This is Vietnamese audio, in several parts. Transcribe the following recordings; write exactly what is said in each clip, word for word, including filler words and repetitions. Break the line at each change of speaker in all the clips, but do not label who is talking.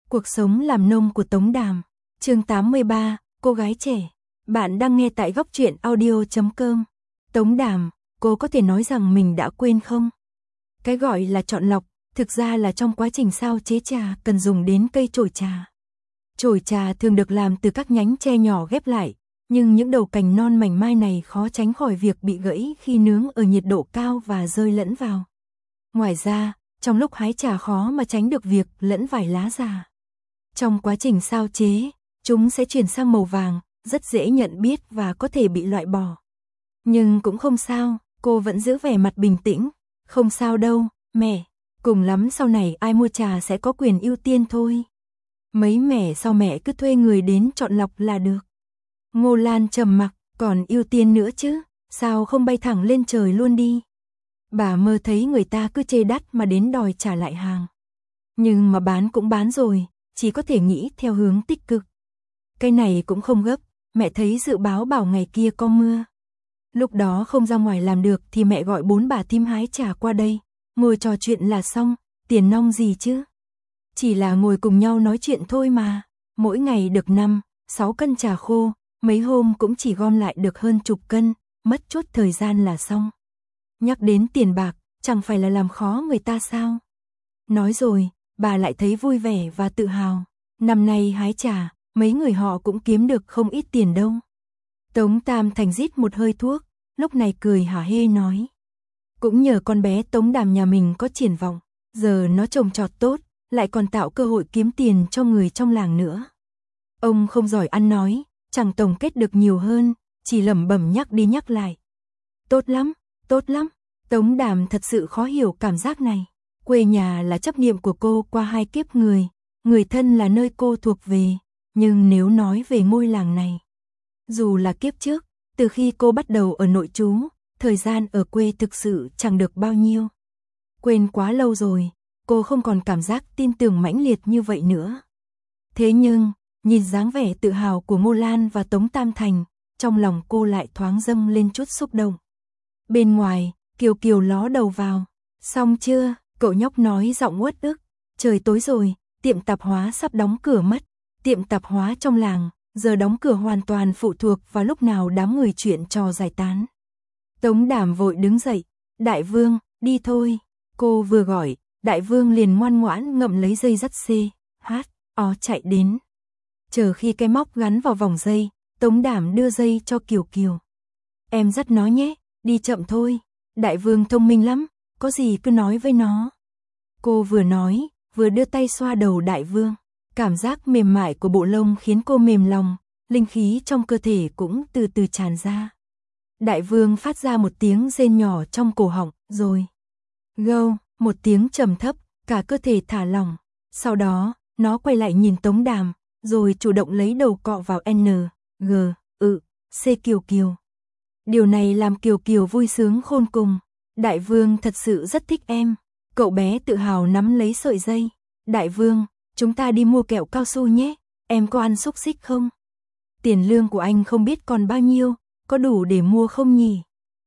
Cuộc sống làm nông của Tống Đàm. Chương tám mươi ba, cô gái trẻ. Bạn đang nghe tại góc truyện audio chấm com. Tống Đàm, cô có thể nói rằng mình đã quên không? Cái gọi là chọn lọc, thực ra là trong quá trình sao chế trà cần dùng đến cây chổi trà. Chổi trà thường được làm từ các nhánh tre nhỏ ghép lại, nhưng những đầu cành non mảnh mai này khó tránh khỏi việc bị gãy khi nướng ở nhiệt độ cao và rơi lẫn vào. Ngoài ra, trong lúc hái trà khó mà tránh được việc lẫn vài lá già. Trong quá trình sao chế, chúng sẽ chuyển sang màu vàng, rất dễ nhận biết và có thể bị loại bỏ. Nhưng cũng không sao, cô vẫn giữ vẻ mặt bình tĩnh. Không sao đâu, mẹ. Cùng lắm sau này ai mua trà sẽ có quyền ưu tiên thôi. Mấy mẻ sau mẹ cứ thuê người đến chọn lọc là được. Ngô Lan trầm mặc, còn ưu tiên nữa chứ, sao không bay thẳng lên trời luôn đi. Bà mơ thấy người ta cứ chê đắt mà đến đòi trả lại hàng. Nhưng mà bán cũng bán rồi, chỉ có thể nghĩ theo hướng tích cực. Cái này cũng không gấp, mẹ thấy dự báo bảo ngày kia có mưa. Lúc đó không ra ngoài làm được thì mẹ gọi bốn bà thím hái trà qua đây, ngồi trò chuyện là xong, tiền nong gì chứ. Chỉ là ngồi cùng nhau nói chuyện thôi mà, mỗi ngày được năm, sáu cân trà khô, mấy hôm cũng chỉ gom lại được hơn chục cân, mất chút thời gian là xong. Nhắc đến tiền bạc, chẳng phải là làm khó người ta sao? Nói rồi, bà lại thấy vui vẻ và tự hào. Năm nay hái trà, mấy người họ cũng kiếm được không ít tiền đâu. Tống Tam Thành rít một hơi thuốc, lúc này cười hả hê nói. Cũng nhờ con bé Tống Đàm nhà mình có triển vọng, giờ nó trồng trọt tốt, lại còn tạo cơ hội kiếm tiền cho người trong làng nữa. Ông không giỏi ăn nói, chẳng tổng kết được nhiều hơn, chỉ lẩm bẩm nhắc đi nhắc lại. Tốt lắm, tốt lắm, Tống Đàm thật sự khó hiểu cảm giác này. Quê nhà là chấp niệm của cô qua hai kiếp người, người thân là nơi cô thuộc về, nhưng nếu nói về ngôi làng này, dù là kiếp trước, từ khi cô bắt đầu ở nội trú, thời gian ở quê thực sự chẳng được bao nhiêu. Quên quá lâu rồi, cô không còn cảm giác tin tưởng mãnh liệt như vậy nữa. Thế nhưng, nhìn dáng vẻ tự hào của Ngô Lan và Tống Tam Thành, trong lòng cô lại thoáng dâng lên chút xúc động. Bên ngoài, Kiều Kiều ló đầu vào. Xong chưa? Cậu nhóc nói giọng uất ức. Trời tối rồi, tiệm tạp hóa sắp đóng cửa mất. Tiệm tạp hóa trong làng, giờ đóng cửa hoàn toàn phụ thuộc vào lúc nào đám người chuyện trò giải tán. Tống Đàm vội đứng dậy. Đại Vương, đi thôi. Cô vừa gọi, Đại Vương liền ngoan ngoãn ngậm lấy dây dắt xê, hát, ó chạy đến. Chờ khi cái móc gắn vào vòng dây, Tống Đàm đưa dây cho Kiều Kiều. Em dắt nó nhé, đi chậm thôi. Đại Vương thông minh lắm, có gì cứ nói với nó. Cô vừa nói, vừa đưa tay xoa đầu Đại Vương. Cảm giác mềm mại của bộ lông khiến cô mềm lòng, linh khí trong cơ thể cũng từ từ tràn ra. Đại Vương phát ra một tiếng rên nhỏ trong cổ họng, rồi gâu, một tiếng trầm thấp, cả cơ thể thả lỏng. Sau đó, nó quay lại nhìn Tống Đàm, rồi chủ động lấy đầu cọ vào N, G, ự, C Kiều Kiều. Điều này làm Kiều Kiều vui sướng khôn cùng. Đại Vương thật sự rất thích em. Cậu bé tự hào nắm lấy sợi dây. Đại Vương, chúng ta đi mua kẹo cao su nhé. Em có ăn xúc xích không? Tiền lương của anh không biết còn bao nhiêu, có đủ để mua không nhỉ?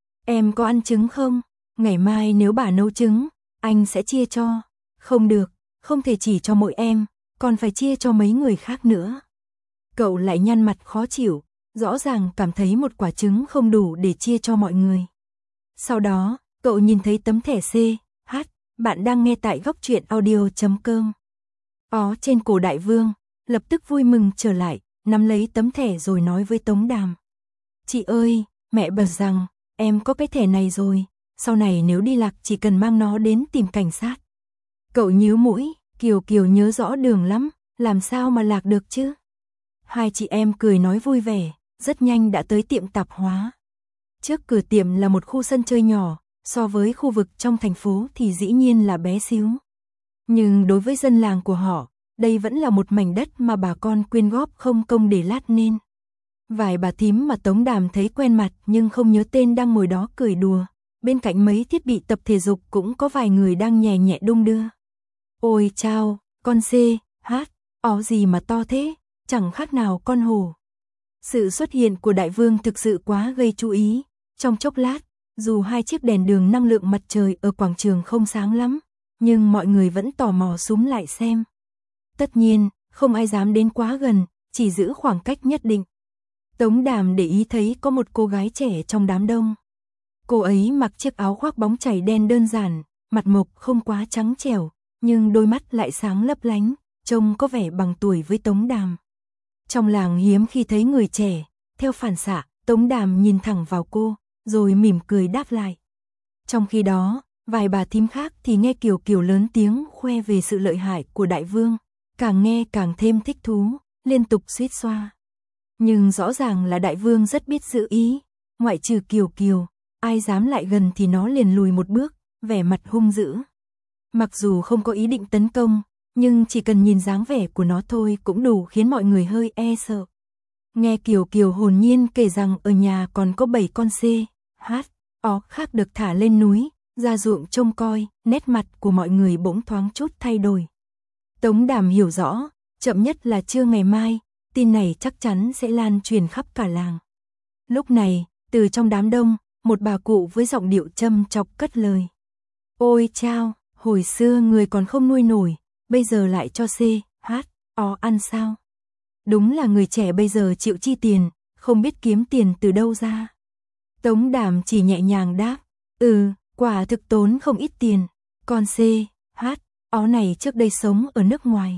Em có ăn trứng không? Ngày mai nếu bà nấu trứng, anh sẽ chia cho. Không được, không thể chỉ cho mỗi em, còn phải chia cho mấy người khác nữa. Cậu lại nhăn mặt khó chịu, rõ ràng cảm thấy một quả trứng không đủ để chia cho mọi người. Sau đó, cậu nhìn thấy tấm thẻ C, H, bạn đang nghe tại góc truyện audio chấm com. Ó trên cổ Đại Vương, lập tức vui mừng trở lại, nắm lấy tấm thẻ rồi nói với Tống Đàm. Chị ơi, mẹ bảo rằng, em có cái thẻ này rồi, sau này nếu đi lạc chỉ cần mang nó đến tìm cảnh sát. Cậu nhíu mũi, Kiều Kiều nhớ rõ đường lắm, làm sao mà lạc được chứ? Hai chị em cười nói vui vẻ, rất nhanh đã tới tiệm tạp hóa. Trước cửa tiệm là một khu sân chơi nhỏ, so với khu vực trong thành phố thì dĩ nhiên là bé xíu. Nhưng đối với dân làng của họ, đây vẫn là một mảnh đất mà bà con quyên góp không công để lát nên. Vài bà thím mà Tống Đàm thấy quen mặt nhưng không nhớ tên đang ngồi đó cười đùa. Bên cạnh mấy thiết bị tập thể dục cũng có vài người đang nhẹ nhẹ đung đưa. Ôi chao, con C, H, ó gì mà to thế, chẳng khác nào con hổ. Sự xuất hiện của Đại Vương thực sự quá gây chú ý. Trong chốc lát, dù hai chiếc đèn đường năng lượng mặt trời ở quảng trường không sáng lắm, nhưng mọi người vẫn tò mò súm lại xem. Tất nhiên, không ai dám đến quá gần, chỉ giữ khoảng cách nhất định. Tống Đàm để ý thấy có một cô gái trẻ trong đám đông. Cô ấy mặc chiếc áo khoác bóng chảy đen đơn giản, mặt mộc không quá trắng trẻo, nhưng đôi mắt lại sáng lấp lánh, trông có vẻ bằng tuổi với Tống Đàm. Trong làng hiếm khi thấy người trẻ, theo phản xạ, Tống Đàm nhìn thẳng vào cô, rồi mỉm cười đáp lại. Trong khi đó, vài bà thím khác thì nghe Kiều Kiều lớn tiếng khoe về sự lợi hại của đại vương, càng nghe càng thêm thích thú, liên tục suýt xoa. Nhưng rõ ràng là đại vương rất biết giữ ý, ngoại trừ Kiều Kiều, ai dám lại gần thì nó liền lùi một bước, vẻ mặt hung dữ. Mặc dù không có ý định tấn công, nhưng chỉ cần nhìn dáng vẻ của nó thôi cũng đủ khiến mọi người hơi e sợ. Nghe Kiều Kiều hồn nhiên kể rằng ở nhà còn có bảy con C, H, O khác được thả lên núi, ra ruộng trông coi, nét mặt của mọi người bỗng thoáng chút thay đổi. Tống Đàm hiểu rõ, chậm nhất là trưa ngày mai, tin này chắc chắn sẽ lan truyền khắp cả làng. Lúc này, từ trong đám đông, một bà cụ với giọng điệu châm chọc cất lời. Ôi chao, hồi xưa người còn không nuôi nổi, bây giờ lại cho C, H, O ăn sao? Đúng là người trẻ bây giờ chịu chi tiền, không biết kiếm tiền từ đâu ra. Tống Đàm chỉ nhẹ nhàng đáp, ừ, quả thực tốn không ít tiền, con C, H, O này trước đây sống ở nước ngoài.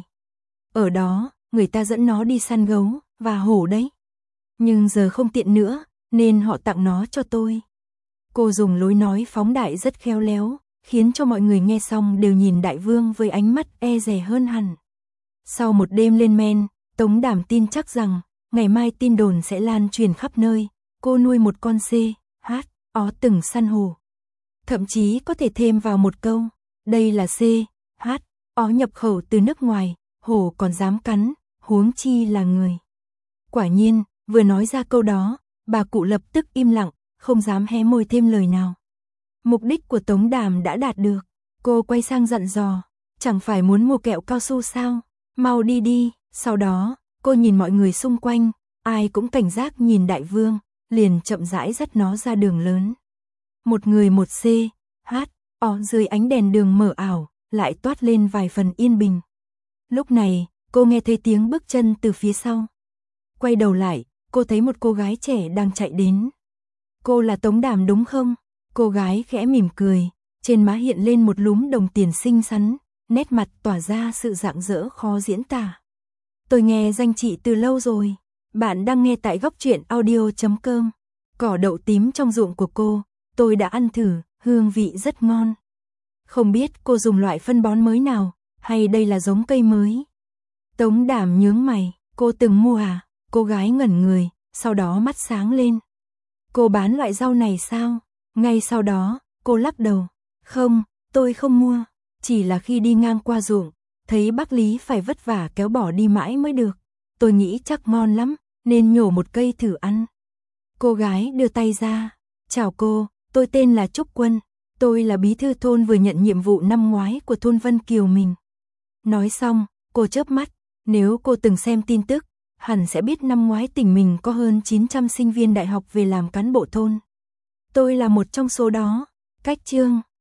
Ở đó, người ta dẫn nó đi săn gấu và hổ đấy. Nhưng giờ không tiện nữa, nên họ tặng nó cho tôi. Cô dùng lối nói phóng đại rất khéo léo, khiến cho mọi người nghe xong đều nhìn đại vương với ánh mắt e dè hơn hẳn. Sau một đêm lên men, Tống Đàm tin chắc rằng, ngày mai tin đồn sẽ lan truyền khắp nơi, cô nuôi một con C, H, O từng săn hổ. Thậm chí có thể thêm vào một câu, đây là C, H, O nhập khẩu từ nước ngoài, hổ còn dám cắn, huống chi là người. Quả nhiên, vừa nói ra câu đó, bà cụ lập tức im lặng, không dám hé môi thêm lời nào. Mục đích của Tống Đàm đã đạt được, cô quay sang dặn dò, chẳng phải muốn mua kẹo cao su sao, mau đi đi. Sau đó, cô nhìn mọi người xung quanh, ai cũng cảnh giác nhìn đại vương, liền chậm rãi dắt nó ra đường lớn. Một người một C, H, O dưới ánh đèn đường mờ ảo, lại toát lên vài phần yên bình. Lúc này, cô nghe thấy tiếng bước chân từ phía sau. Quay đầu lại, cô thấy một cô gái trẻ đang chạy đến. Cô là Tống Đàm đúng không? Cô gái khẽ mỉm cười, trên má hiện lên một lúm đồng tiền xinh xắn, nét mặt tỏa ra sự rạng rỡ khó diễn tả. Tôi nghe danh chị từ lâu rồi. Bạn đang nghe tại góc truyện audio chấm com. Cỏ đậu tím trong ruộng của cô, tôi đã ăn thử, hương vị rất ngon. Không biết cô dùng loại phân bón mới nào, hay đây là giống cây mới? Tống Đàm nhướng mày, cô từng mua à? Cô gái ngẩn người, sau đó mắt sáng lên. Cô bán loại rau này sao? Ngay sau đó, cô lắc đầu. Không, tôi không mua. Chỉ là khi đi ngang qua ruộng, thấy bác Lý phải vất vả kéo bỏ đi mãi mới được. Tôi nghĩ chắc ngon lắm, nên nhổ một cây thử ăn. Cô gái đưa tay ra. Chào cô, tôi tên là Trúc Quân. Tôi là bí thư thôn vừa nhận nhiệm vụ năm ngoái của thôn Vân Kiều mình. Nói xong, cô chớp mắt. Nếu cô từng xem tin tức, hẳn sẽ biết năm ngoái tỉnh mình có hơn chín trăm sinh viên đại học về làm cán bộ thôn. Tôi là một trong số đó. Cách chương